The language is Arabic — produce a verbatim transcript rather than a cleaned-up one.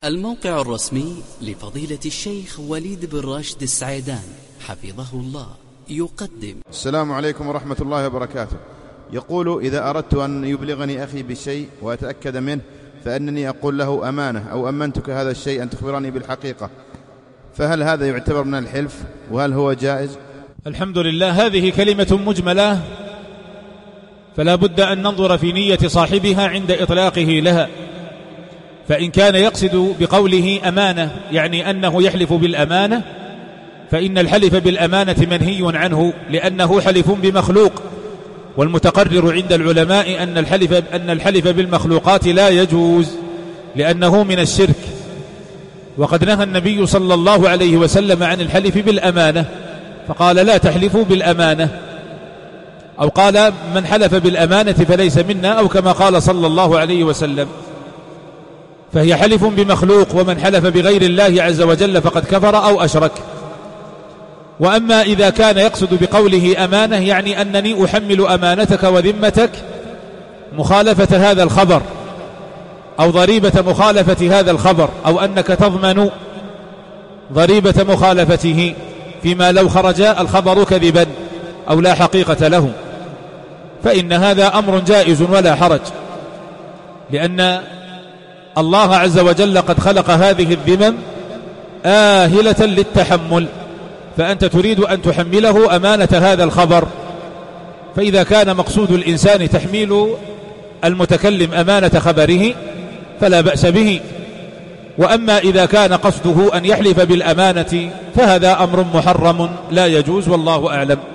الموقع الرسمي لفضيلة الشيخ وليد بن راشد السعيدان حفظه الله يقدم. السلام عليكم ورحمة الله وبركاته. يقول: إذا أردت أن يبلغني أخي بشيء وأتأكد منه فأنني أقول له أمانة أو أمنتك هذا الشيء أن تخبرني بالحقيقة، فهل هذا يعتبر من الحلف وهل هو جائز؟ الحمد لله. هذه كلمة مجملة فلا بد أن ننظر في نية صاحبها عند إطلاقه لها، فإن كان يقصد بقوله أمانة يعني أنه يحلف بالأمانة فإن الحلف بالأمانة منهي عنه لأنه حلف بمخلوق، والمتقرر عند العلماء أن الحلف, أن الحلف بالمخلوقات لا يجوز لأنه من الشرك. وقد نهى النبي صلى الله عليه وسلم عن الحلف بالأمانة فقال: لا تحلفوا بالأمانة، أو قال: من حلف بالأمانة فليس منا، أو كما قال صلى الله عليه وسلم. فهي حلف بمخلوق، ومن حلف بغير الله عز وجل فقد كفر أو أشرك. وأما إذا كان يقصد بقوله أمانة يعني أنني أحمل أمانتك وذمتك مخالفة هذا الخبر أو ضريبة مخالفة هذا الخبر، أو أنك تضمن ضريبة مخالفته فيما لو خرج الخبر كذبا أو لا حقيقة له، فإن هذا أمر جائز ولا حرج، لأن الله عز وجل قد خلق هذه الذمم آهلة للتحمل، فأنت تريد أن تحمله أمانة هذا الخبر، فإذا كان مقصود الإنسان تحميل المتكلم أمانة خبره فلا بأس به. وأما إذا كان قصده أن يحلف بالأمانة فهذا أمر محرم لا يجوز، والله أعلم.